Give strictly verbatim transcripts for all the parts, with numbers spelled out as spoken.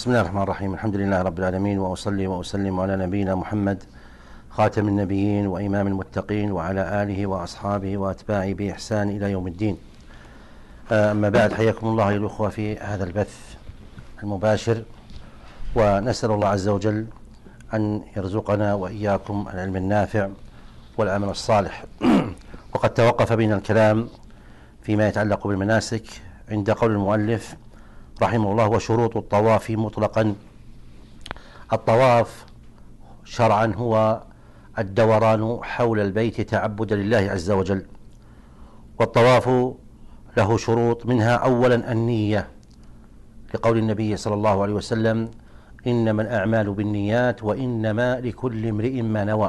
بسم الله الرحمن الرحيم. الحمد لله رب العالمين، وأصلي وأسلم على نبينا محمد خاتم النبيين وإمام المتقين، وعلى آله وأصحابه وأتباعه بإحسان إلى يوم الدين. أما بعد، حياكم الله أيها الأخوة في هذا البث المباشر، ونسأل الله عز وجل أن يرزقنا وإياكم العلم النافع والعمل الصالح. وقد توقف بنا الكلام فيما يتعلق بالمناسك عند قول المؤلف رحمه الله: وشروط الطواف مطلقا. الطواف شرعا هو الدوران حول البيت تعبدا لله عز وجل، والطواف له شروط، منها أولا النية، لقول النبي صلى الله عليه وسلم: إنما الأعمال بالنيات وإنما لكل امرئ ما نوى.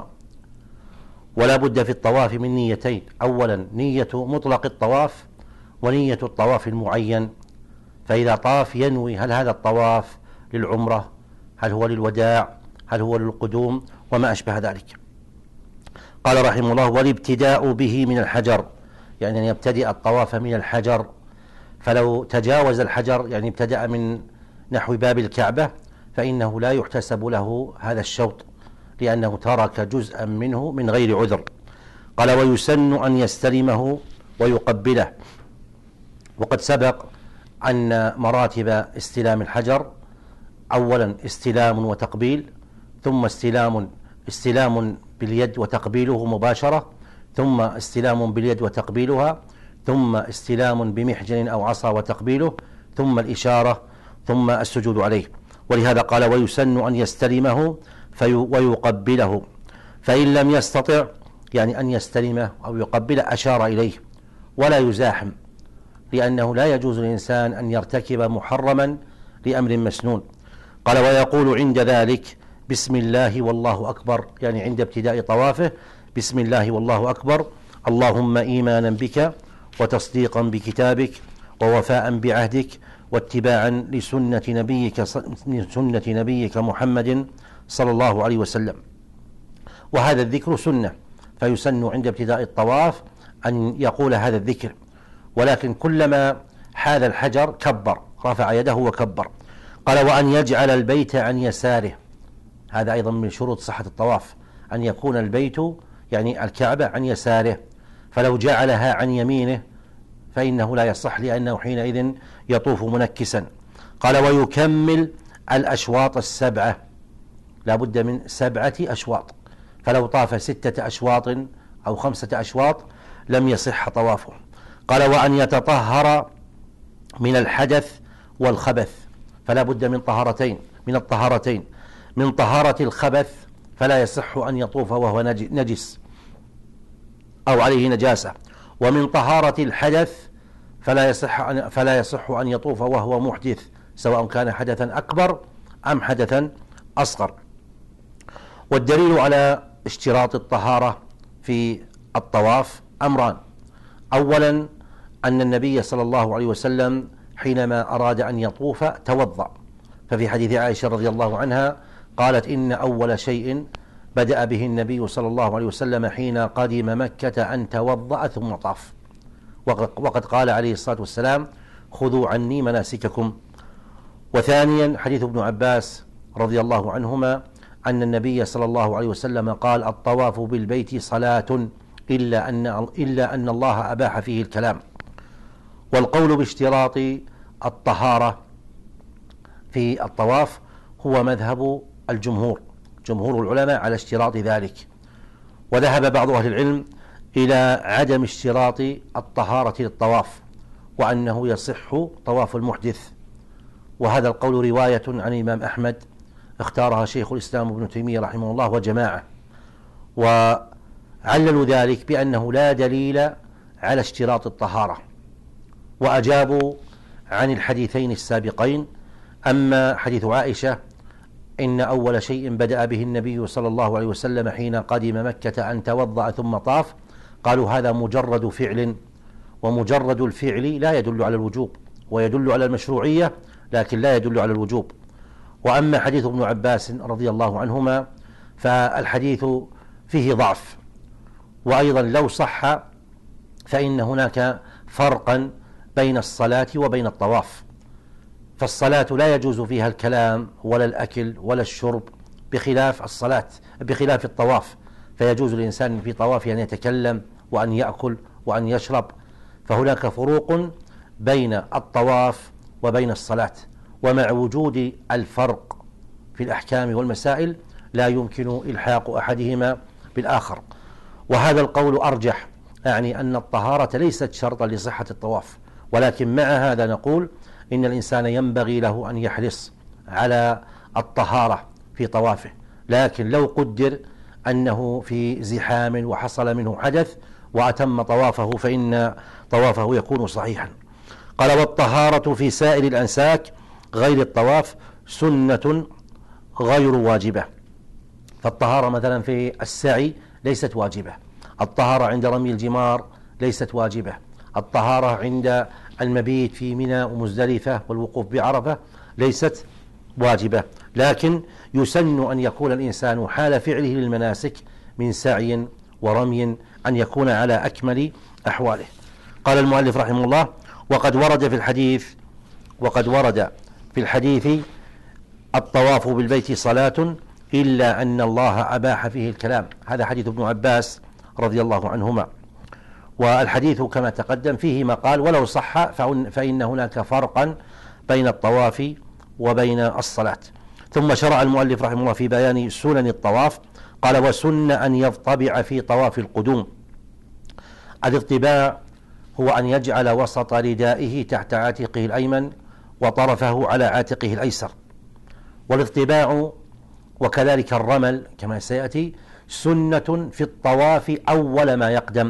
ولا بد في الطواف من نيتين: أولا نية مطلق الطواف، ونية الطواف المعين. فإذا طاف ينوي هل هذا الطواف للعمرة، هل هو للوداع، هل هو للقدوم، وما أشبه ذلك. قال رحمه الله: والابتداء به من الحجر، يعني أن يبتدئ الطواف من الحجر. فلو تجاوز الحجر، يعني ابتدأ من نحو باب الكعبة، فإنه لا يحتسب له هذا الشوط، لأنه ترك جزءا منه من غير عذر. قال: ويسن أن يستلمه ويقبله. وقد سبق أن مراتب استلام الحجر: أولا استلام وتقبيل، ثم استلام استلام باليد وتقبيله مباشرة، ثم استلام باليد وتقبيلها، ثم استلام بمحجن أو عصا وتقبيله، ثم الإشارة، ثم السجود عليه. ولهذا قال: ويسن أن يستلمه ويقبله. فإن لم يستطع، يعني أن يستلمه أو يقبله، أشار إليه ولا يزاحم، لأنه لا يجوز للإنسان أن يرتكب محرما لأمر مسنون. قال: ويقول عند ذلك: بسم الله والله أكبر، يعني عند ابتداء طوافه: بسم الله والله أكبر، اللهم إيمانا بك وتصديقا بكتابك ووفاء بعهدك واتباعا لسنة نبيك سنة نبيك محمد صلى الله عليه وسلم. وهذا الذكر سنة، فيسن عند ابتداء الطواف أن يقول هذا الذكر، ولكن كلما حاذ الحجر كبر، رفع يده وكبر. قال: وأن يجعل البيت عن يساره. هذا أيضا من شروط صحة الطواف، أن يكون البيت يعني الكعبة عن يساره، فلو جعلها عن يمينه فإنه لا يصح، لأنه حينئذ يطوف منكسا. قال: ويكمل الأشواط السبعة، لا بد من سبعة أشواط، فلو طاف ستة أشواط أو خمسة أشواط لم يصح طوافه. قال: وأن يتطهر من الحدث والخبث، فلا بد من طهارتين من الطهارتين من طهارة الخبث، فلا يصح أن يطوف وهو نجس أو عليه نجاسة، ومن طهارة الحدث فلا يصح أن فلا يصح أن يطوف وهو محدث، سواء كان حدثا أكبر أم حدثا أصغر. والدليل على اشتراط الطهارة في الطواف أمران: أولا أن النبي صلى الله عليه وسلم حينما أراد أن يطوف توضأ، ففي حديث عائشة رضي الله عنها قالت: إن أول شيء بدأ به النبي صلى الله عليه وسلم حين قدم مكة أن توضأ ثم طاف. وقد قال عليه الصلاة والسلام: خذوا عني مناسككم. وثانيا حديث ابن عباس رضي الله عنهما أن النبي صلى الله عليه وسلم قال: الطواف بالبيت صلاة إلا أن إلا أن الله أباح فيه الكلام. والقول باشتراط الطهارة في الطواف هو مذهب الجمهور، جمهور العلماء على اشتراط ذلك. وذهب بعض أهل العلم إلى عدم اشتراط الطهارة للطواف، وأنه يصح طواف المحدث. وهذا القول رواية عن الإمام أحمد اختارها شيخ الإسلام ابن تيمية رحمه الله وجماعة، وعللوا ذلك بأنه لا دليل على اشتراط الطهارة، وأجابوا عن الحديثين السابقين. أما حديث عائشة: إن أول شيء بدأ به النبي صلى الله عليه وسلم حين قدم مكة أن توضأ ثم طاف، قالوا هذا مجرد فعل، ومجرد الفعل لا يدل على الوجوب، ويدل على المشروعية لكن لا يدل على الوجوب. وأما حديث ابن عباس رضي الله عنهما فالحديث فيه ضعف، وأيضا لو صح فإن هناك فرقا بين الصلاة وبين الطواف، فالصلاة لا يجوز فيها الكلام ولا الأكل ولا الشرب، بخلاف الصلاة بخلاف الطواف، فيجوز للإنسان في طوافه أن يتكلم وأن يأكل وأن يشرب. فهناك فروق بين الطواف وبين الصلاة، ومع وجود الفرق في الأحكام والمسائل لا يمكن إلحاق أحدهما بالآخر. وهذا القول أرجح، يعني أن الطهارة ليست شرطا لصحة الطواف، ولكن مع هذا نقول إن الإنسان ينبغي له أن يحرص على الطهارة في طوافه، لكن لو قدر أنه في زحام وحصل منه حدث وأتم طوافه فإن طوافه يكون صحيحا. قال: والطهارة في سائر الأنساك غير الطواف سنة غير واجبة. فالطهارة مثلا في السعي ليست واجبة، الطهارة عند رمي الجمار ليست واجبة، الطهارة عند المبيت في منى ومزدلفة والوقوف بعرفة ليست واجبة، لكن يسن أن يكون الإنسان حال فعله للمناسك من سعي ورمي أن يكون على أكمل أحواله. قال المؤلف رحمه الله: وقد ورد في الحديث وقد ورد في الحديث الطواف بالبيت صلاة إلا أن الله أباح فيه الكلام. هذا حديث ابن عباس رضي الله عنهما، والحديث كما تقدم فيه ما قال، ولو صح فإن هناك فرقا بين الطواف وبين الصلاة. ثم شرع المؤلف رحمه الله في بيان سنن الطواف. قال: وسن أن يضطبع في طواف القدوم. الاضطباع هو أن يجعل وسط ردائه تحت عاتقه الأيمن وطرفه على عاتقه الأيسر. والاضطباع وكذلك الرمل كما سيأتي سنة في الطواف أول ما يقدم،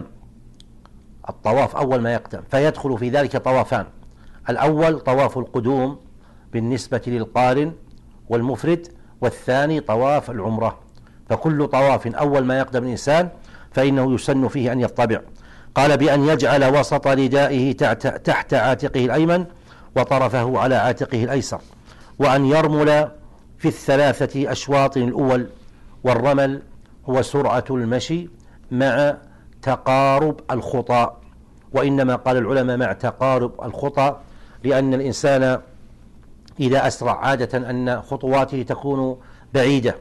الطواف أول ما يقدم، فيدخل في ذلك طوافان: الأول طواف القدوم بالنسبة للقارن والمفرد، والثاني طواف العمرة. فكل طواف أول ما يقدم الإنسان فإنه يسن فيه أن يضطبع. قال: بأن يجعل وسط ردائه تحت عاتقه الأيمن وطرفه على عاتقه الأيسر، وأن يرمل في الثلاثة أشواط الأول. والرمل هو سرعة المشي مع تقارب الخطى، وإنما قال العلماء مع تقارب الخطى لأن الإنسان إذا أسرع عادة أن خطواته تكون بعيدة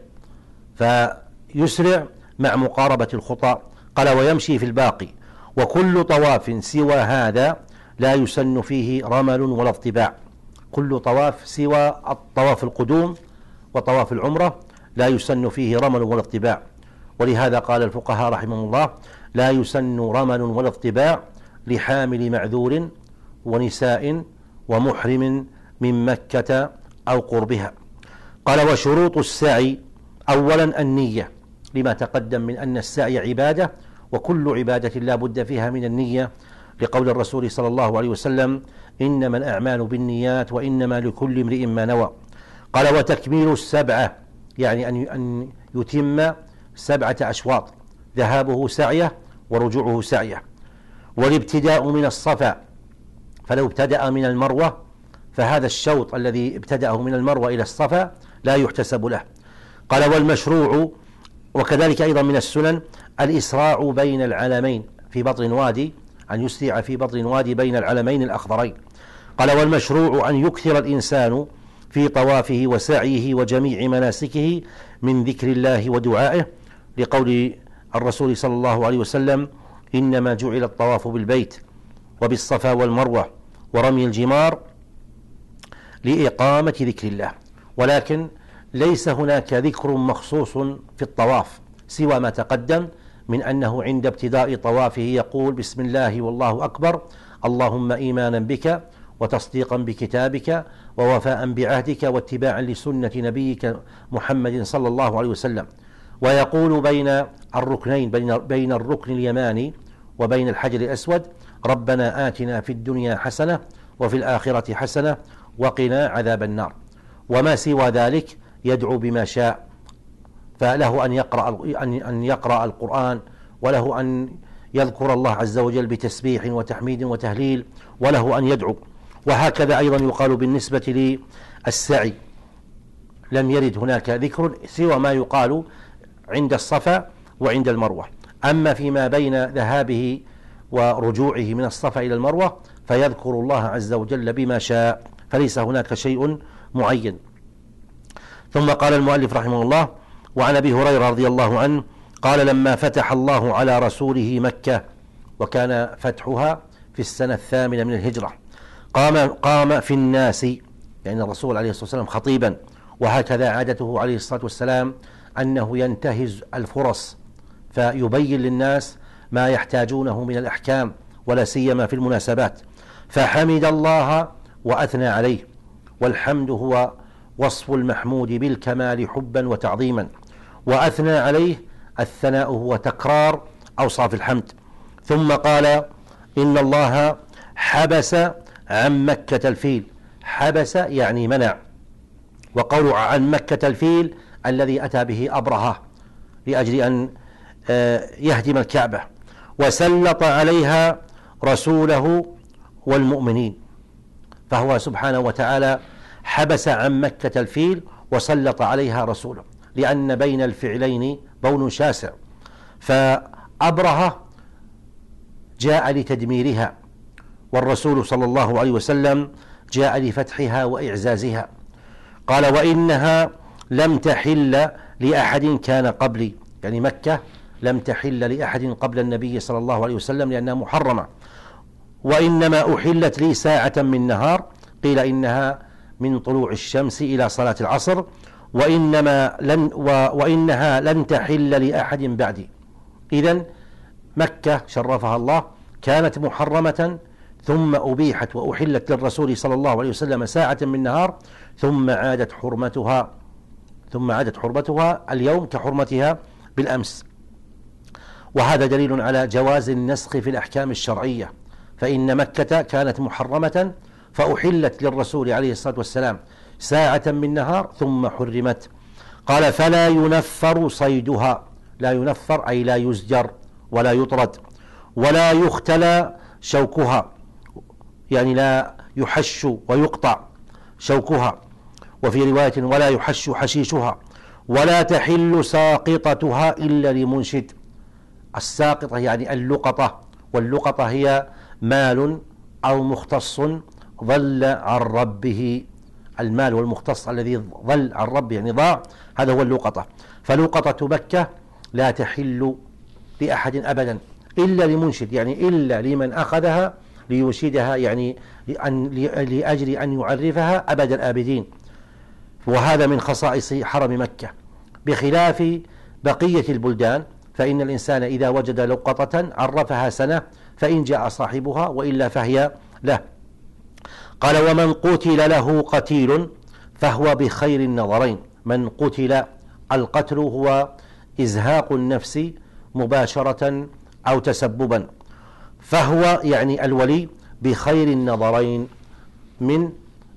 فيسرع مع مقاربة الخطى. قال: ويمشي في الباقي. وكل طواف سوى هذا لا يسن فيه رمل ولا اضطباع. كل طواف سوى الطواف القدوم وطواف العمرة لا يسن فيه رمل ولا اضطباع. ولهذا قال الفقهاء رحمهم الله: لا يسن رمل ولا اضطباع لحامل معذور ونساء ومحرم من مكة أو قربها. قال: وشروط السعي: أولا النية، لما تقدم من أن السعي عبادة، وكل عبادة لا بد فيها من النية، لقول الرسول صلى الله عليه وسلم: إنما الأعمال بالنيات وإنما لكل امرئ ما نوى. قال: وتكميل السبعة، يعني أن يتم سبعة أشواط، ذهابه سعيه ورجوعه سعيه. والابتداء من الصفا، فلو ابتدأ من المروة فهذا الشوط الذي ابتدأه من المروة إلى الصفا لا يحتسب له. قال: والمشروع، وكذلك أيضا من السنن الإسراع بين العلمين في بطن وادي، أن يسرع في بطن وادي بين العلمين الأخضرين. قال: والمشروع أن يكثر الإنسان في طوافه وسعيه وجميع مناسكه من ذكر الله ودعائه، لقول الرسول صلى الله عليه وسلم: إنما جعل الطواف بالبيت وبالصفا والمروة ورمي الجمار لإقامة ذكر الله. ولكن ليس هناك ذكر مخصوص في الطواف سوى ما تقدم من أنه عند ابتداء طوافه يقول: بسم الله والله أكبر، اللهم إيمانا بك وتصديقا بكتابك ووفاء بعهدك واتباعا لسنة نبيك محمد صلى الله عليه وسلم. ويقول بين الركنين، بين, بين الركن اليماني وبين الحجر الأسود: ربنا آتنا في الدنيا حسنة وفي الآخرة حسنة وقنا عذاب النار. وما سوى ذلك يدعو بما شاء، فله أن يقرأ, أن يقرأ القرآن، وله أن يذكر الله عز وجل بتسبيح وتحميد وتهليل، وله أن يدعو. وهكذا أيضا يقال بالنسبة للسعي، لم يرد هناك ذكر سوى ما يقال عند الصفا وعند المروة. أما فيما بين ذهابه ورجوعه من الصفا إلى المروة فيذكر الله عز وجل بما شاء، فليس هناك شيء معين. ثم قال المؤلف رحمه الله: وعن أبي هريرة رضي الله عنه قال: لما فتح الله على رسوله مكة، وكان فتحها في السنة الثامنة من الهجرة، قام قام في الناس، يعني الرسول عليه الصلاة والسلام خطيبا، وهكذا عادته عليه الصلاة والسلام أنه ينتهز الفرص فيبين للناس ما يحتاجونه من الأحكام، ولا سيما في المناسبات، فحمد الله وأثنى عليه، والحمد هو وصف المحمود بالكمال حبا وتعظيما، وأثنى عليه الثناء هو تكرار أوصاف الحمد. ثم قال: إن الله حبس عن مكة الفيل. حبس يعني منع، وقول عن مكة الفيل الذي أتى به أبرهة لأجل أن يهدم الكعبة، وسلط عليها رسوله والمؤمنين، فهو سبحانه وتعالى حبس عن مكة الفيل وسلط عليها رسوله، لأن بين الفعلين بون شاسع. فأبرهة جاء لتدميرها، والرسول صلى الله عليه وسلم جاء لفتحها وإعزازها. قال: وإنها لم تحل لأحد كان قبلي، يعني مكة لم تحل لأحد قبل النبي صلى الله عليه وسلم لأنها محرمة، وإنما أحلت لي ساعة من نهار، قيل إنها من طلوع الشمس إلى صلاة العصر، وإنما لن وإنها لن تحل لأحد بعدي. إذن مكة شرفها الله كانت محرمة، ثم أبيحت وأحلت للرسول صلى الله عليه وسلم ساعة من نهار، ثم عادت حرمتها ثم عادت حرمتها اليوم كحرمتها بالأمس. وهذا دليل على جواز النسخ في الأحكام الشرعية، فإن مكة كانت محرمة فأحلت للرسول عليه الصلاة والسلام ساعة من نهار ثم حرمت. قال: فلا ينفر صيدها. لا ينفر أي لا يزجر ولا يطرد، ولا يختلى شوكها، يعني لا يحش ويقطع شوكها. وفي رواية: ولا يحش حشيشها، ولا تحل ساقطتها إلا لمنشد. الساقطة يعني اللقطة، واللقطة هي مال أو مختص ضل عن ربه. المال والمختص الذي ضل عن ربه يعني ضاع، هذا هو اللقطة. فلقطة مكة لا تحل لأحد أبدا إلا لمنشد، يعني إلا لمن أخذها لينشدها، يعني لأجل أن يعرفها أبد الآبدين. وهذا من خصائص حرم مكة، بخلاف بقية البلدان، فإن الإنسان إذا وجد لقطة عرفها سنة، فإن جاء صاحبها، وإلا فهي له. قال: ومن قتل له قتيل فهو بخير النظرين. من قتل، القتل هو إزهاق النفس مباشرة أو تسببا، فهو يعني الولي بخير النظرين من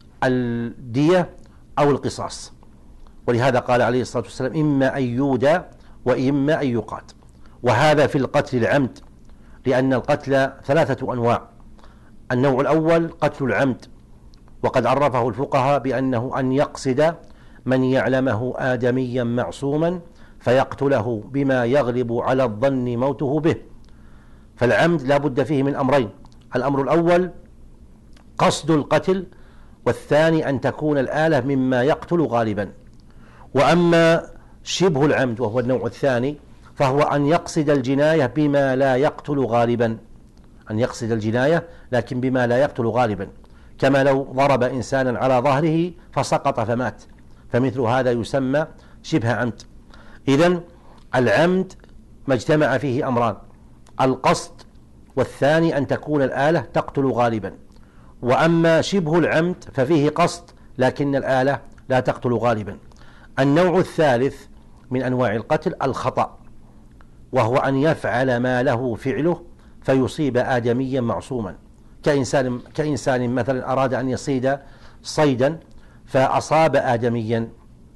الدية أو القصاص. ولهذا قال عليه الصلاة والسلام: إما أن يودى وإما أن يقات. وهذا في القتل العمد، لأن القتل ثلاثة أنواع. النوع الأول قتل العمد، وقد عرفه الفقهاء بأنه أن يقصد من يعلمه آدميا معصوما فيقتله بما يغلب على الظن موته به. فالعمد لا بد فيه من أمرين: الأمر الأول قصد القتل، والثاني أن تكون الآلة مما يقتل غالبا. وأما شبه العمد وهو النوع الثاني، فهو أن يقصد الجناية بما لا يقتل غالبا، أن يقصد الجناية لكن بما لا يقتل غالبا، كما لو ضرب إنسانا على ظهره فسقط فمات، فمثل هذا يسمى شبه عمد. إذن العمد ما اجتمع فيه أمران: القصد، والثاني أن تكون الآلة تقتل غالبا. وأما شبه العمد ففيه قصد لكن الآلة لا تقتل غالبا. النوع الثالث من أنواع القتل الخطأ، وهو أن يفعل ما له فعله فيصيب آدميا معصوما، كإنسان, كإنسان مثلا أراد أن يصيد صيدا فأصاب آدميا،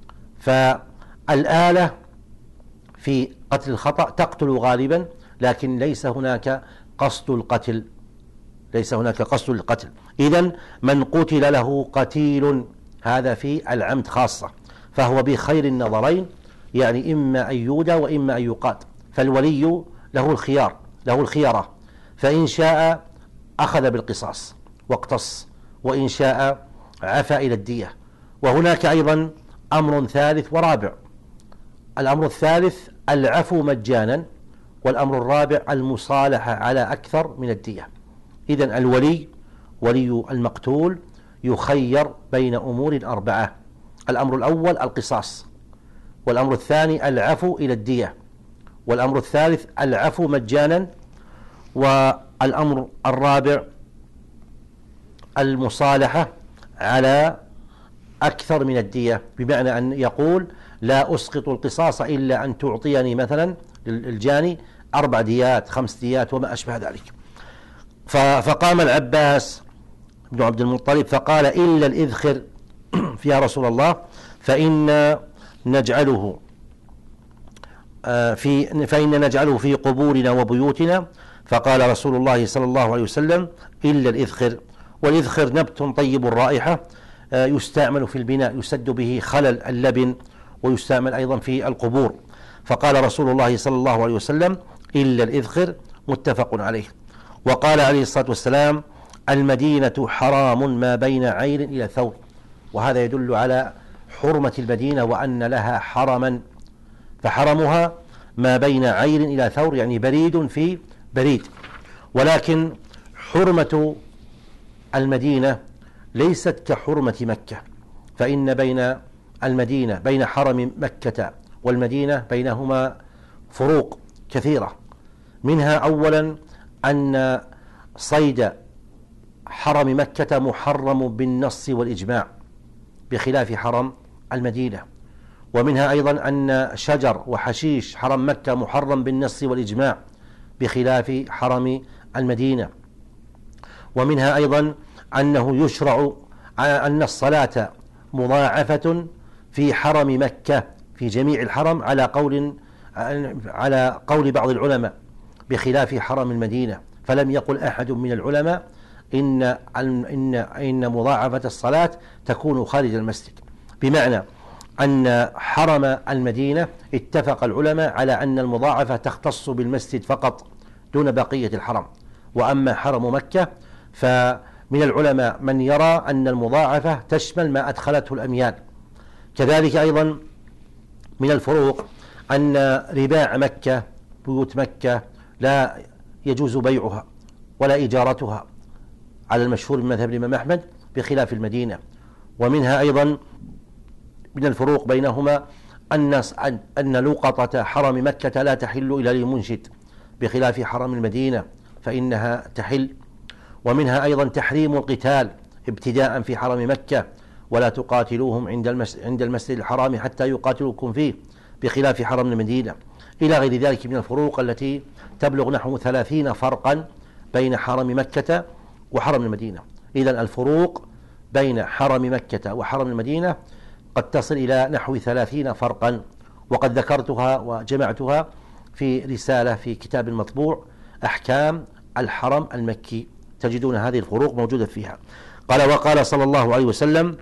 فالآلة في قتل الخطأ تقتل غالبا، لكن ليس هناك قصد القتل، ليس هناك قصد القتل. إذن من قتل له قتيل، هذا في العمد خاصة، فهو بخير النظرين، يعني إما أن يودى وإما أن يقات. فالولي له الخيار، له الخيارة، فإن شاء أخذ بالقصاص واقتص، وإن شاء عفا إلى الدية. وهناك أيضا أمر ثالث ورابع. الأمر الثالث العفو مجانا، والأمر الرابع المصالحة على أكثر من الدية. إذن الولي ولي المقتول يخير بين أمور أربعة: الأمر الأول القصاص، والأمر الثاني العفو إلى الدية، والأمر الثالث العفو مجانا، والأمر الرابع المصالحة على أكثر من الدية، بمعنى أن يقول لا أسقط القصاص إلا أن تعطيني مثلا الجاني أربع ديات خمس ديات وما أشبه ذلك. فقام العباس بن عبد المطلب فقال إلا الإذخر يا رسول الله فإن نجعله في فإن نجعله في قبورنا وبيوتنا. فقال رسول الله صلى الله عليه وسلم إلا الإذخر. والإذخر نبت طيب الرائحة يستعمل في البناء، يسد به خلل اللبن، ويستعمل أيضا في القبور. فقال رسول الله صلى الله عليه وسلم إلا الإذخر، متفق عليه. وقال عليه الصلاة والسلام المدينة حرام ما بين عين إلى ثور، وهذا يدل على حرمة المدينة وأن لها حرما، فحرمها ما بين عين إلى ثور يعني بريد في بريد. ولكن حرمة المدينة ليست كحرمة مكة، فإن بين المدينة بين حرم مكة والمدينة بينهما فروق كثيرة. منها أولا أن صيد حرم مكة محرم بالنص والإجماع بخلاف حرم المدينة. ومنها أيضا أن شجر وحشيش حرم مكة محرم بالنص والإجماع بخلاف حرم المدينة. ومنها أيضا أنه يشرع أن الصلاة مضاعفة في حرم مكة في جميع الحرم على قول على قول بعض العلماء بخلاف حرم المدينة. فلم يقل أحد من العلماء إن إن إن مضاعفة الصلاة تكون خارج المسجد، بمعنى أن حرم المدينة اتفق العلماء على أن المضاعفة تختص بالمسجد فقط دون بقية الحرم. وأما حرم مكة فمن العلماء من يرى أن المضاعفة تشمل ما أدخلته الأميال. كذلك أيضا من الفروق أن رباع مكة بيوت مكة لا يجوز بيعها ولا إجارتها على المشهور من مذهب الإمام أحمد بخلاف المدينة. ومنها أيضا من الفروق بينهما أن أن لقطة حرم مكة لا تحل إلى المنشد بخلاف حرم المدينة فإنها تحل. ومنها أيضا تحريم القتال ابتداء في حرم مكة، ولا تقاتلوهم عند عند المسجد الحرام حتى يقاتلوكم فيه بخلاف حرم المدينة، إلى غير ذلك من الفروق التي تبلغ نحو ثلاثين فرقا بين حرم مكة وحرم المدينة. إذن الفروق بين حرم مكة وحرم المدينة قد تصل إلى نحو ثلاثين فرقا، وقد ذكرتها وجمعتها في رسالة في كتاب مطبوع أحكام الحرم المكي، تجدون هذه الفروق موجودة فيها. قال وقال صلى الله عليه وسلم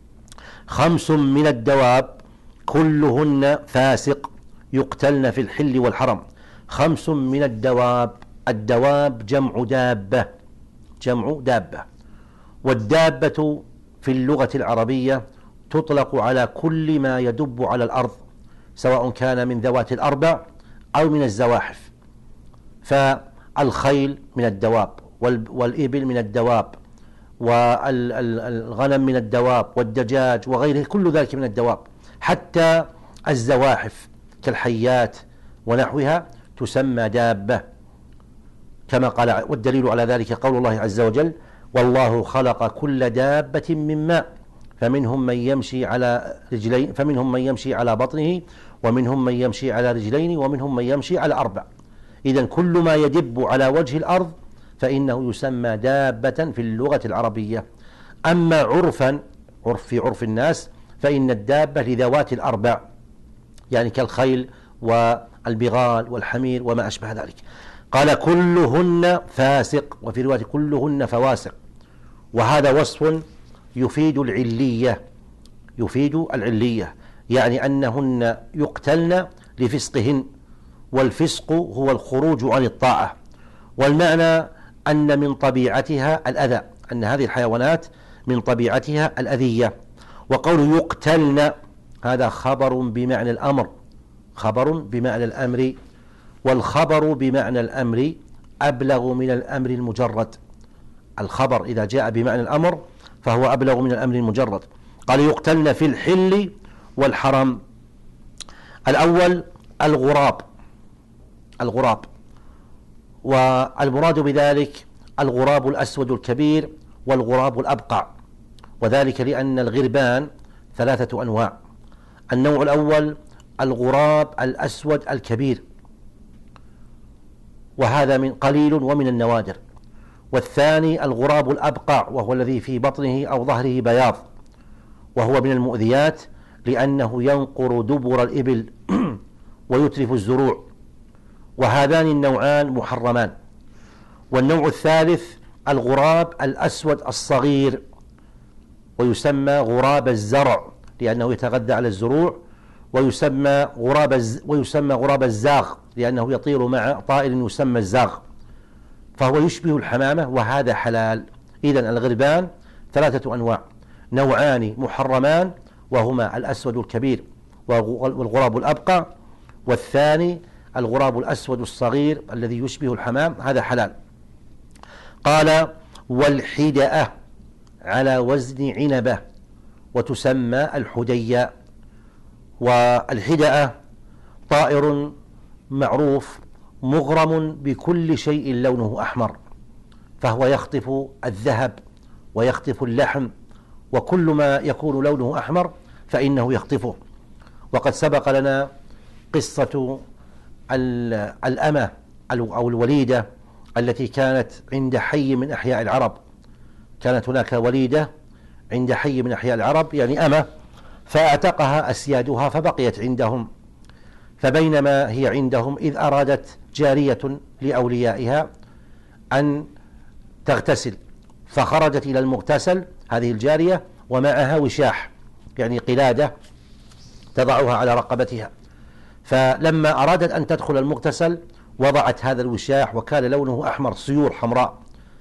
خمس من الدواب كلهن فاسق يقتلن في الحل والحرم. خمس من الدواب، الدواب جمع دابة، جمع دابة. والدابة في اللغة العربية تطلق على كل ما يدب على الأرض سواء كان من ذوات الأربع أو من الزواحف. فالخيل من الدواب، والإبل من الدواب، والغنم من الدواب، والدجاج وغيره، كل ذلك من الدواب. حتى الزواحف كالحيات ونحوها تسمى دابة كما قال. والدليل على ذلك قول الله عز وجل والله خلق كل دابة من ماء فمنهم من يمشي على رجلين فمنهم من يمشي على بطنه ومنهم من يمشي على رجلين ومنهم من يمشي على أربع. إذن كل ما يدب على وجه الأرض فإنه يسمى دابة في اللغة العربية. أما عرفا، عرف في عرف الناس، فإن الدابة لذوات الأربع يعني كالخيل والبغال والحمير وما أشبه ذلك. قال كلهن فاسق، وفي رواية كلهن فواسق، وهذا وصف يفيد العلية، يفيد العلية يعني أنهن يقتلن لفسقهن، والفسق هو الخروج عن الطاعة. والمعنى أن من طبيعتها الأذى، أن هذه الحيوانات من طبيعتها الأذية. وقول يقتلن هذا خبر بمعنى الأمر، خبر بمعنى الأمر، والخبر بمعنى الأمر أبلغ من الأمر المجرد. الخبر إذا جاء بمعنى الأمر فهو أبلغ من الأمر المجرد. قال يقتلن في الحل والحرم. الأول الغراب، الغراب، والمراد بذلك الغراب الأسود الكبير والغراب الأبقع، وذلك لأن الغربان ثلاثة أنواع. النوع الأول الغراب الأسود الكبير، وهذا من قليل ومن النوادر. والثاني الغراب الأبقع، وهو الذي في بطنه أو ظهره بياض، وهو من المؤذيات لأنه ينقر دبر الإبل ويتلف الزروع، وهذان النوعان محرمان. والنوع الثالث الغراب الأسود الصغير، ويسمى غراب الزرع لأنه يتغذى على الزروع، ويسمى غراب الز... ويسمى غراب الزاغ لأنه يطير مع طائر يسمى الزاغ، فهو يشبه الحمامة، وهذا حلال. إذن الغربان ثلاثة أنواع، نوعان محرمان وهما الأسود الكبير والغراب الأبقع، والثاني الغراب الأسود الصغير الذي يشبه الحمام، هذا حلال. قال والحدأة على وزن عنبة وتسمى الحدية. والحدأة طائر معروف مغرم بكل شيء لونه أحمر، فهو يخطف الذهب ويخطف اللحم، وكل ما يكون لونه أحمر فإنه يخطفه. وقد سبق لنا قصة الأمة أو الوليدة التي كانت عند حي من أحياء العرب. كانت هناك وليدة عند حي من أحياء العرب، يعني أمة، فأعتقها أسيادها فبقيت عندهم. فبينما هي عندهم إذ أرادت جارية لأوليائها أن تغتسل، فخرجت إلى المغتسل هذه الجارية ومعها وشاح، يعني قلادة تضعها على رقبتها. فلما أرادت أن تدخل المغتسل وضعت هذا الوشاح وكان لونه أحمر، سيور حمراء،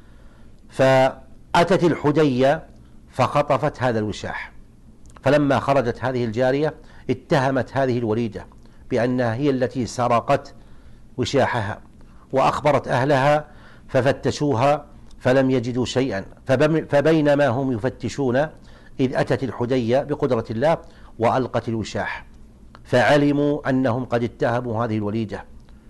فأتت الحدية فخطفت هذا الوشاح. فلما خرجت هذه الجارية اتهمت هذه الوليدة بأنها هي التي سرقت وشاحها، وأخبرت أهلها ففتشوها فلم يجدوا شيئا. فبينما هم يفتشون إذ أتت الحدية بقدرة الله وألقت الوشاح، فعلموا أنهم قد اتهموا هذه الوليدة،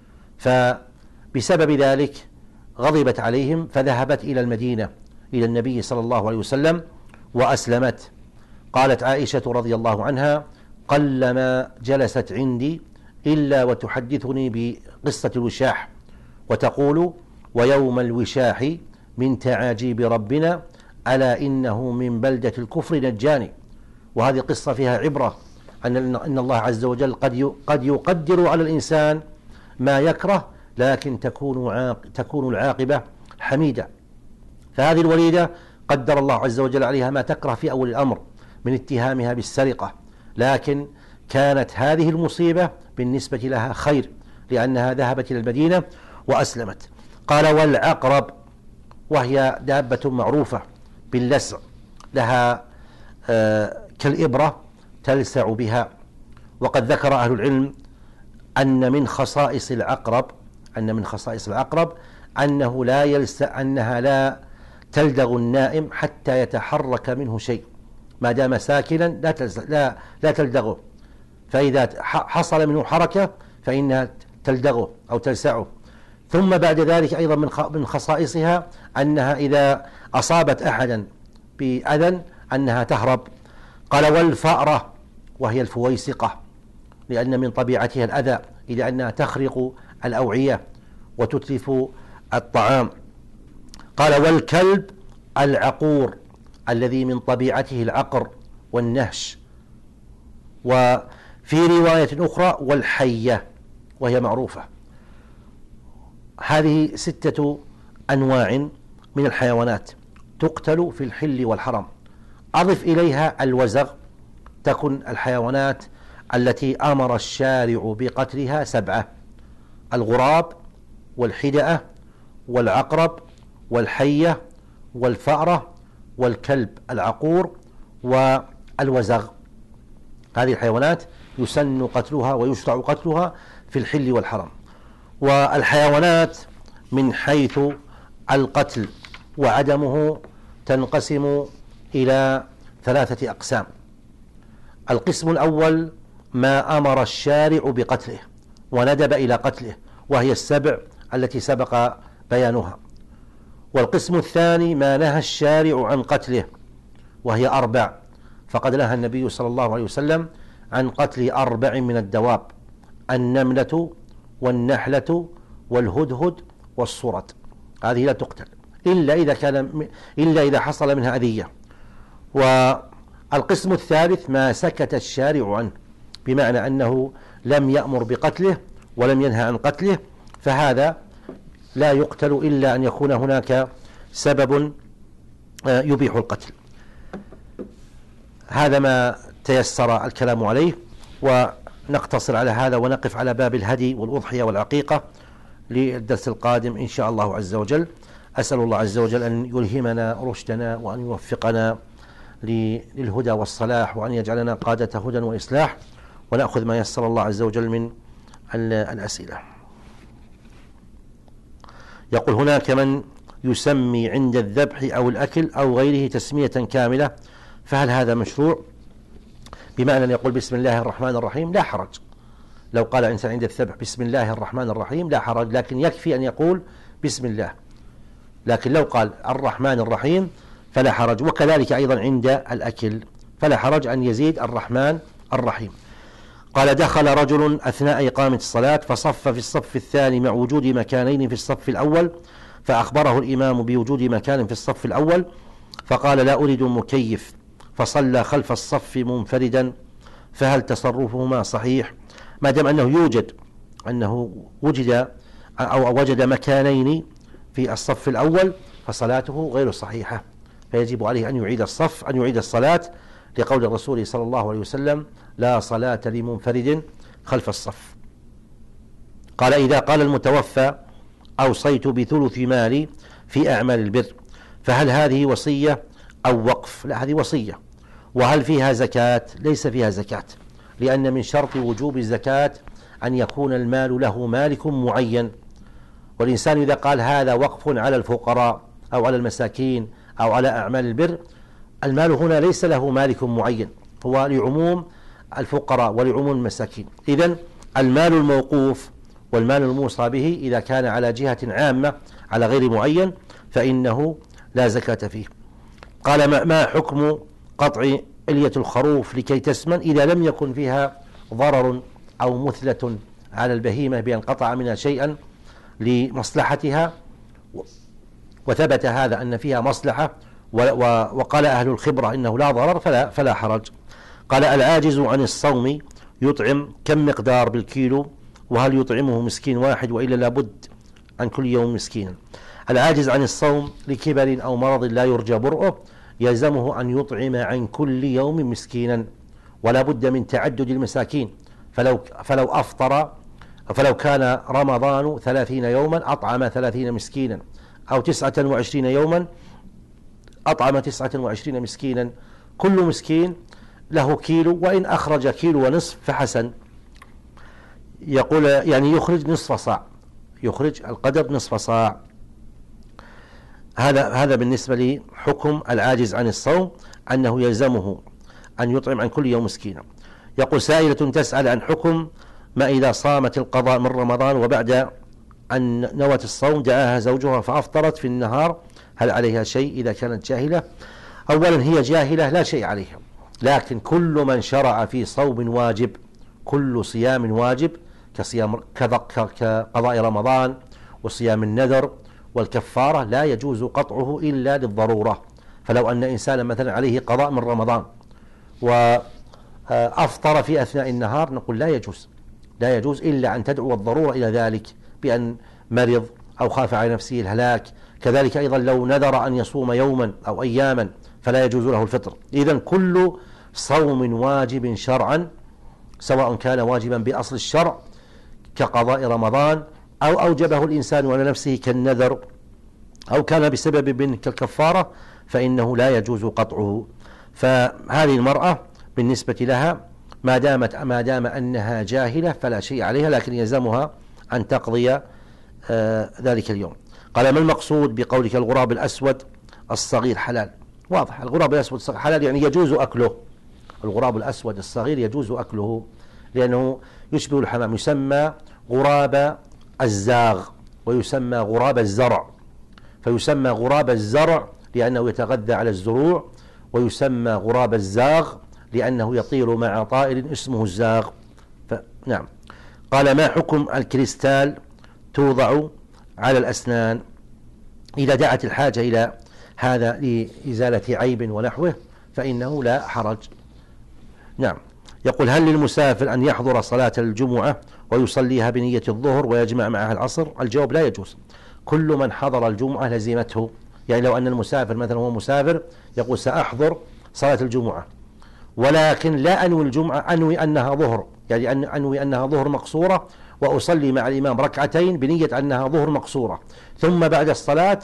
فبسبب ذلك غضبت عليهم فذهبت إلى المدينة إلى النبي صلى الله عليه وسلم وأسلمت. قالت عائشة رضي الله عنها قلما جلست عندي إلا وتحدثني بقصة الوشاح وتقول ويوم الوشاح من تعاجيب ربنا ألا إنه من بلدة الكفر نجاني. وهذه قصة فيها عبرة أن إن الله عز وجل قد قد يقدر على الإنسان ما يكره، لكن تكون تكون العاقبة حميدة. فهذه الوليدة قدر الله عز وجل عليها ما تكره في أول الأمر من اتهامها بالسرقة، لكن كانت هذه المصيبة بالنسبة لها خير لأنها ذهبت إلى المدينة وأسلمت. قال والعقرب، وهي دابة معروفة باللسع، لها آه كالإبرة تلسع بها. وقد ذكر أهل العلم أن من خصائص العقرب أن من خصائص العقرب أنه لا يلسع أنها لا تلدغ النائم حتى يتحرك منه شيء، ما دام ساكنا لا لا لا تلدغه، فإذا حصل منه حركة فإنها تلدغه أو تلسعه. ثم بعد ذلك أيضا من خصائصها أنها إذا أصابت أحدا بأذى أنها تهرب. قال والفأرة، وهي الفويسقة، لأن من طبيعتها الأذى إلى أنها تخرق الأوعية وتتلف الطعام. قال والكلب العقور الذي من طبيعته العقر والنهش. وفي رواية أخرى والحية، وهي معروفة. هذه ستة أنواع من الحيوانات تقتل في الحل والحرم. أضف إليها الوزغ، تكن الحيوانات التي أمر الشارع بقتلها سبعة: الغراب والحدأة والعقرب والحية والفأرة والكلب العقور والوزغ. هذه الحيوانات يسن قتلها ويشرع قتلها في الحل والحرم. والحيوانات من حيث القتل وعدمه تنقسم إلى ثلاثة أقسام. القسم الأول ما أمر الشارع بقتله وندب إلى قتله، وهي السبع التي سبق بيانها. والقسم الثاني ما نهى الشارع عن قتله، وهي أربع، فقد نهى النبي صلى الله عليه وسلم عن قتل أربع من الدواب: النملة والنحلة والهدهد والصرد. هذه لا تقتل إلا إذا كان إلا إذا حصل منها أذية. والقسم الثالث ما سكت الشارع عنه، بمعنى أنه لم يأمر بقتله ولم ينهى عن قتله، فهذا لا يقتل إلا أن يكون هناك سبب يبيح القتل. هذا ما تيسر الكلام عليه، ونقتصر على هذا ونقف على باب الهدي والأضحية والعقيقة للدرس القادم إن شاء الله عز وجل. أسأل الله عز وجل أن يلهمنا رشدنا وأن يوفقنا للهدى والصلاح، وأن يجعلنا قادة هدى وإصلاح، ونأخذ ما يسر الله عز وجل من الأسئلة. يقول: هناك من يسمي عند الذبح أو الأكل أو غيره تسمية كاملة، فهل هذا مشروع؟ بمعنى أن يقول بسم الله الرحمن الرحيم لا حرج. لو قال إنسان عند الذبح بسم الله الرحمن الرحيم لا حرج، لكن يكفي أن يقول بسم الله. لكن لو قال الرحمن الرحيم فلا حرج، وكذلك أيضا عند الأكل فلا حرج أن يزيد الرحمن الرحيم. قال: دخل رجل أثناء إقامة الصلاة فصف في الصف الثاني مع وجود مكانين في الصف الأول، فأخبره الإمام بوجود مكان في الصف الأول، فقال: لا أريد مكيف، فصلى خلف الصف منفردا، فهل تصرفهما صحيح؟ ما دام أنه يوجد أنه وجد أو وجد مكانين في الصف الأول فصلاته غير صحيحة، فيجب عليه أن يعيد الصف أن يعيد الصلاة، لقول الرسول صلى الله عليه وسلم: لا صلاة لمنفرد خلف الصف. قال: إذا قال المتوفى أوصيت بثلث مالي في أعمال البر، فهل هذه وصية أو وقف؟ لا، هذه وصية. وهل فيها زكاة؟ ليس فيها زكاة، لأن من شرط وجوب الزكاة أن يكون المال له مالك معين. والإنسان إذا قال هذا وقف على الفقراء أو على المساكين أو على أعمال البر، المال هنا ليس له مالك معين، هو لعموم الفقراء ولعموم المساكين. إذن المال الموقوف والمال الموصى به إذا كان على جهة عامة على غير معين فإنه لا زكاة فيه. قال: ما حكم قطع إلية الخروف لكي تسمن إذا لم يكن فيها ضرر أو مثلة على البهيمة بأن قطع منها شيئا لمصلحتها، وثبت هذا أن فيها مصلحة، وقال أهل الخبرة إنه لا ضرر فلا, فلا حرج. قال: العاجز عن الصوم يطعم كم مقدار بالكيلو؟ وهل يطعمه مسكين واحد وإلا لابد عن كل يوم مسكينا؟ العاجز عن الصوم لكبر أو مرض لا يرجى برؤه يلزمه أن يطعم عن كل يوم مسكينا، ولا بد من تعدد المساكين. فلو, فلو أفطر فلو كان رمضان ثلاثين يوما أطعم ثلاثين مسكينا، أو تسعة وعشرين يوما أطعم تسعة وعشرين مسكينا، كل مسكين له كيلو، وإن أخرج كيلو ونصف فحسن. يقول يعني يخرج نصف صاع، يخرج القدر نصف صاع. هذا هذا بالنسبة لحكم العاجز عن الصوم، أنه يلزمه أن يطعم عن كل يوم مسكينا. يقول سائلة تسأل عن حكم ما إذا صامت القضاء من رمضان وبعد أن نوت الصوم دعاها زوجها فأفطرت في النهار، هل عليها شيء إذا كانت جاهلة؟ أولا هي جاهلة لا شيء عليها، لكن كل من شرع في صوم واجب، كل صيام واجب كصيام كقضاء رمضان وصيام النذر والكفارة لا يجوز قطعه إلا للضرورة. فلو أن إنسانا مثلا عليه قضاء من رمضان وأفطر في أثناء النهار نقول لا يجوز، لا يجوز إلا أن تدعو الضرورة إلى ذلك بأن مرض أو خاف على نفسه الهلاك. كذلك أيضا لو نذر أن يصوم يوما أو أياما فلا يجوز له الفطر. إذن كل صوم واجب شرعا، سواء كان واجبا بأصل الشرع كقضاء رمضان أو أوجبه الإنسان على نفسه كالنذر، أو كان بسبب كالكفارة، فإنه لا يجوز قطعه. فهذه المرأة بالنسبة لها ما دامت ما دام أنها جاهلة فلا شيء عليها، لكن يلزمها أن تقضي آه ذلك اليوم. قال: ما المقصود بقولك الغراب الأسود الصغير حلال؟ واضح، الغراب الأسود الصغير حلال يعني يجوز أكله. الغراب الأسود الصغير يجوز أكله لأنه يشبه الحمام، يسمى غراب الزاغ ويسمى غراب الزرع، فيسمى غراب الزرع لأنه يتغذى على الزروع، ويسمى غراب الزاغ لأنه يطير مع طائر اسمه الزاغ. نعم. قال: ما حكم الكريستال توضع على الأسنان إذا دعت الحاجة إلى هذا لإزالة عيب ونحوه فإنه لا حرج. نعم. يقول: هل للمسافر أن يحضر صلاة الجمعة ويصليها بنية الظهر ويجمع معها العصر؟ الجواب: لا يجوز. كل من حضر الجمعة لزمته. يعني لو أن المسافر مثلا هو مسافر يقول سأحضر صلاة الجمعة ولكن لا أنوي الجمعة، أنوي أنها ظهر، يعني أنوي أنها ظهر مقصورة وأصلي مع الإمام ركعتين بنية أنها ظهر مقصورة، ثم بعد الصلاة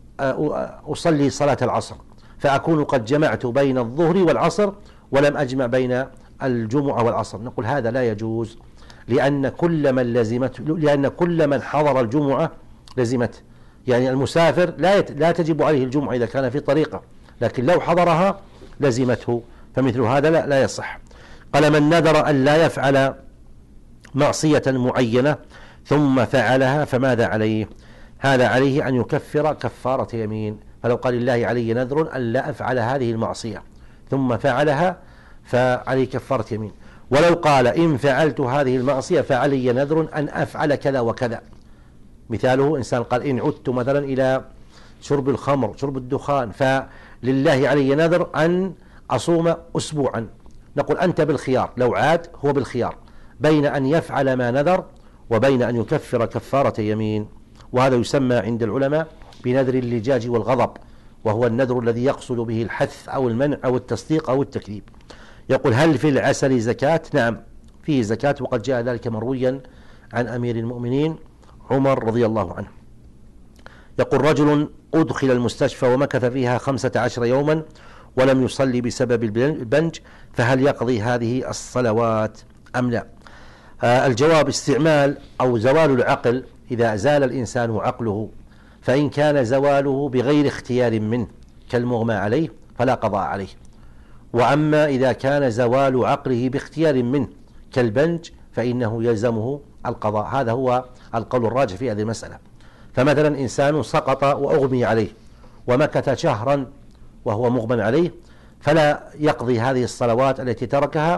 أصلي صلاة العصر، فأكون قد جمعت بين الظهر والعصر ولم أجمع بين الجمعة والعصر. نقول هذا لا يجوز، لأن كل من لزمته، لأن كل من حضر الجمعة لزمته. يعني المسافر لا لا تجب عليه الجمعة إذا كان في طريقة، لكن لو حضرها لزمته، فمثل هذا لا, لا يصح. قال: من نذر أن لا يفعل معصية معينة ثم فعلها فماذا عليه؟ هذا عليه أن يكفر كفارة يمين. فلو قال: الله علي نذر أن لا أفعل هذه المعصية ثم فعلها فعليه كفارة يمين. ولو قال: إن فعلت هذه المعصية فعلي نذر أن أفعل كذا وكذا. مثاله: إنسان قال: إن عدت مثلا إلى شرب الخمر شرب الدخان فلله علي نذر أن أصوم أسبوعا. نقول أنت بالخيار، لو عاد هو بالخيار بين أن يفعل ما نذر وبين أن يكفر كفارة يمين. وهذا يسمى عند العلماء بنذر اللجاج والغضب، وهو النذر الذي يقصد به الحث أو المنع أو التصديق أو التكذيب. يقول: هل في العسل زكاة؟ نعم فيه زكاة، وقد جاء ذلك مرويا عن أمير المؤمنين عمر رضي الله عنه. يقول: رجل أدخل المستشفى ومكث فيها خمسة عشر يوما ولم يصلي بسبب البنج، فهل يقضي هذه الصلوات أم لا؟ آه الجواب: استعمال أو زوال العقل إذا زال الإنسان عقله، فإن كان زواله بغير اختيار منه كالمغمى عليه فلا قضاء عليه. وأما إذا كان زوال عقله باختيار منه كالبنج فإنه يلزمه القضاء. هذا هو القول الراجح في هذه المسألة. فمثلا إنسان سقط وأغمي عليه ومكث شهرا وهو مغمى عليه فلا يقضي هذه الصلوات التي تركها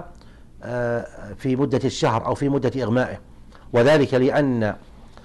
في مدة الشهر أو في مدة إغمائه، وذلك لأن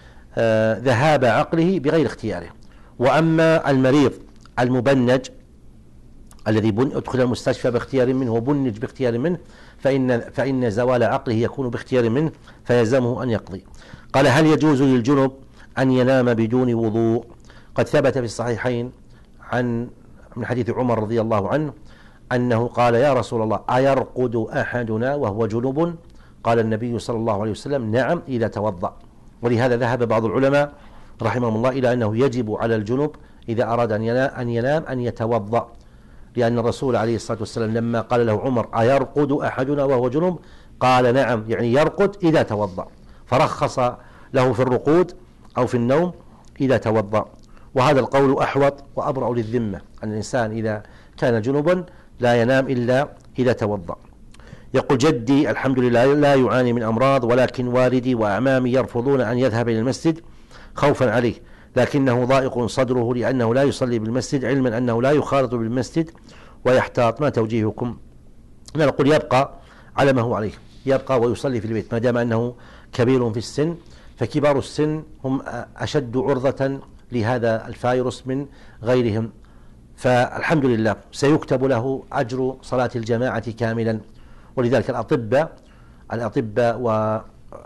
ذهاب عقله بغير اختياره. وأما المريض المبنج الذي أدخل المستشفى باختيار منه وبنج باختيار منه فإن, فإن زوال عقله يكون باختيار منه فيلزمه أن يقضي. قال: هل يجوز للجنب أن ينام بدون وضوء؟ قد ثبت في الصحيحين عن من حديث عمر رضي الله عنه أنه قال: يا رسول الله أيرقد أحدنا وهو جنب؟ قال النبي صلى الله عليه وسلم: نعم إذا توضأ. ولهذا ذهب بعض العلماء رحمهم الله إلى أنه يجب على الجنب إذا أراد أن ينام أن, ينام أن يتوضأ، لأن الرسول عليه الصلاة والسلام لما قال له عمر أيرقد أحدنا وهو جنب قال: نعم، يعني يرقد إذا توضأ، فرخص له في الرقود أو في النوم إذا توضأ. وهذا القول أحوط وأبرأ للذمة، أن الإنسان إذا كان جنبا لا ينام إلا إذا توضأ. يقول: جدي الحمد لله لا يعاني من أمراض، ولكن والدي وأعمامي يرفضون أن يذهب إلى المسجد خوفا عليه، لكنه ضائق صدره لأنه لا يصلي بالمسجد، علما أنه لا يخالط بالمسجد ويحتاط. ما توجيهكم؟ أنا نقول يبقى على ما هو عليه، يبقى ويصلي في البيت ما دام أنه كبير في السن، فكبار السن هم أشد عرضة لهذا الفيروس من غيرهم. فالحمد لله سيكتب له أجر صلاة الجماعة كاملا. ولذلك الأطباء الأطباء وأهل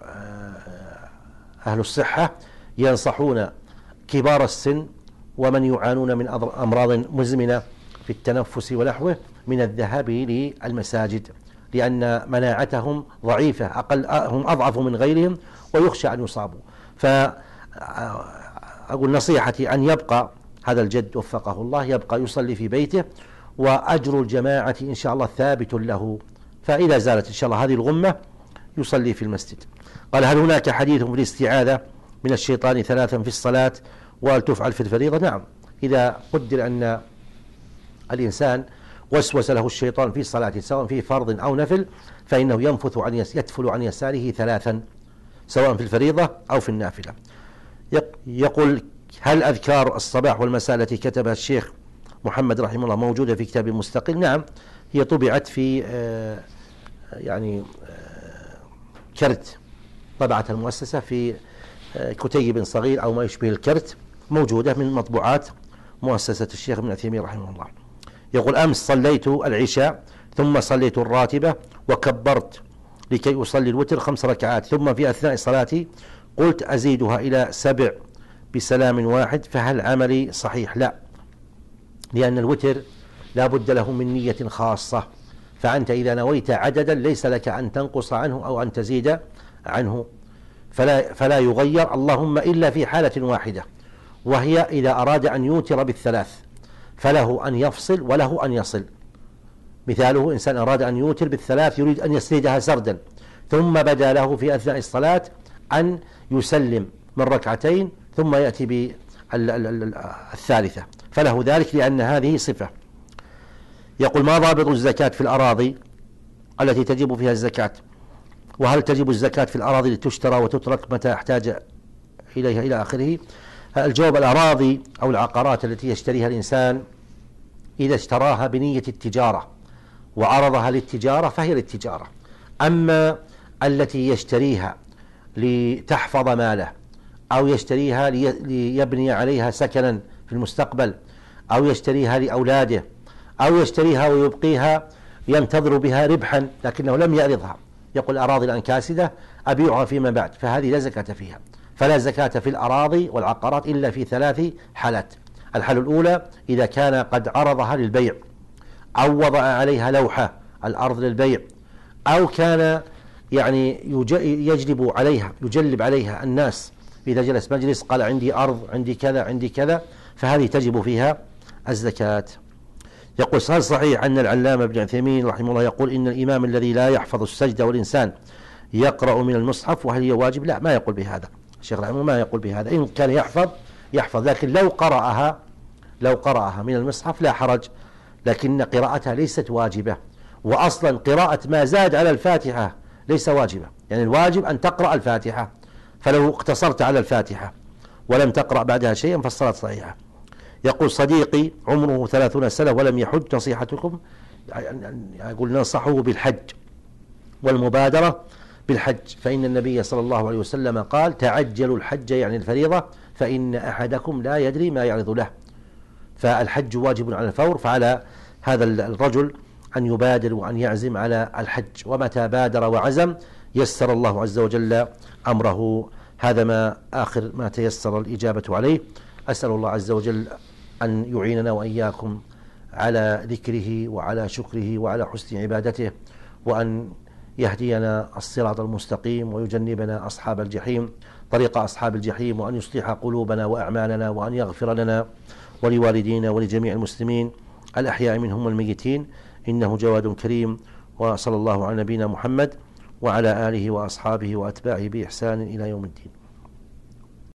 الصحة ينصحون كبار السن ومن يعانون من أمراض مزمنة في التنفس ونحوه من الذهاب للمساجد، لأن مناعتهم ضعيفة، أقل هم أضعف من غيرهم ويخشى أن يصابوا. فأقول نصيحتي أن يبقى هذا الجد وفقه الله يبقى يصلي في بيته، وأجر الجماعة إن شاء الله ثابت له، فإذا زالت إن شاء الله هذه الغمة يصلي في المسجد. قال: هل هناك حديث في الاستعاذة من الشيطان ثلاثا في الصلاة وهل تفعل في الفريضة؟ نعم، إذا قدر أن الإنسان وسوس له الشيطان في صلاته سواء في فرض أو نفل، فإنه ينفث عن يتفل عن يساره ثلاثا سواء في الفريضة أو في النافلة. يقول: هل أذكار الصباح والمساء التي كتبها الشيخ محمد رحمه الله موجودة في كتاب مستقل؟ نعم، هي طبعت في آه يعني آه كرت، طبعت المؤسسة في آه كتيب صغير أو ما يشبه الكرت، موجودة من مطبوعات مؤسسة الشيخ ابن عثيمين رحمه الله. يقول: أمس صليت العشاء ثم صليت الراتبة وكبرت لكي أصلي الوتر خمس ركعات، ثم في أثناء صلاتي قلت أزيدها إلى سبع بسلام واحد، فهل عملي صحيح؟ لا، لأن الوتر لا بد له من نية خاصة، فأنت إذا نويت عددا ليس لك أن تنقص عنه أو أن تزيد عنه، فلا, فلا يغير، اللهم إلا في حالة واحدة، وهي إذا أراد أن يوتر بالثلاث فله أن يفصل وله أن يصل. مثاله: إنسان أراد أن يوتر بالثلاث يريد أن يسردها سردا، ثم بدا له في أثناء الصلاة أن يسلم من ركعتين ثم يأتي بالثالثة، فله ذلك لأن هذه صفة. يقول: ما ضابط الزكاة في الأراضي التي تجب فيها الزكاة؟ وهل تجب الزكاة في الأراضي لتشترى وتترك متى احتاج إليها إلى آخره؟ الجواب: الأراضي أو العقارات التي يشتريها الإنسان إذا اشتراها بنية التجارة وعرضها للتجارة فهي للتجارة، أما التي يشتريها لتحفظ ماله أو يشتريها ليبني عليها سكنا في المستقبل أو يشتريها لأولاده أو يشتريها ويبقيها ينتظر بها ربحا لكنه لم يعرضها، يقول: الأراضي الآن كاسدة أبيعها فيما بعد، فهذه لا زكاة فيها. فلا زكاة في الأراضي والعقارات إلا في ثلاث حالات: الحالة الأولى إذا كان قد عرضها للبيع أو وضع عليها لوحة الأرض للبيع، أو كان يعني يجلب عليها يجلب عليها الناس، إذا جلس مجلس قال عندي أرض عندي كذا عندي كذا، فهذه تجب فيها الزكاة. يقول: هل صحيح أن العلامة ابن عثيمين رحمه الله يقول إن الإمام الذي لا يحفظ السجدة والإنسان يقرأ من المصحف وهل هي واجب؟ لا، ما يقول بهذا الشيخ رحمه ما يقول بهذا، إن كان يحفظ يحفظ، لكن لو قرأها لو قرأها من المصحف لا حرج، لكن قراءتها ليست واجبة، وأصلا قراءة ما زاد على الفاتحة ليس واجبة، يعني الواجب أن تقرأ الفاتحة، فلو اقتصرت على الفاتحة ولم تقرأ بعدها شيئا فالصلاة صحيحة. يقول: صديقي عمره ثلاثون سنة ولم يحج، نصيحتكم؟ يقول: ننصحه بالحج والمبادرة بالحج، فإن النبي صلى الله عليه وسلم قال: تعجلوا الحج يعني الفريضة فإن أحدكم لا يدري ما يعرض له، فالحج واجب على الفور، فعلى هذا الرجل أن يبادر وأن يعزم على الحج، ومتى بادر وعزم يسر الله عز وجل أمره. هذا ما آخر ما تيسر الإجابة عليه. أسأل الله عز وجل أن يعيننا وإياكم على ذكره وعلى شكره وعلى حسن عبادته، وأن يهدينا الصراط المستقيم ويجنبنا أصحاب الجحيم طريق أصحاب الجحيم، وأن يصلح قلوبنا وأعمالنا، وأن يغفر لنا ولوالدينا ولجميع المسلمين الأحياء منهم والميتين، إنه جواد كريم. وصلى الله على نبينا محمد وعلى آله وأصحابه وأتباعه بإحسان إلى يوم الدين.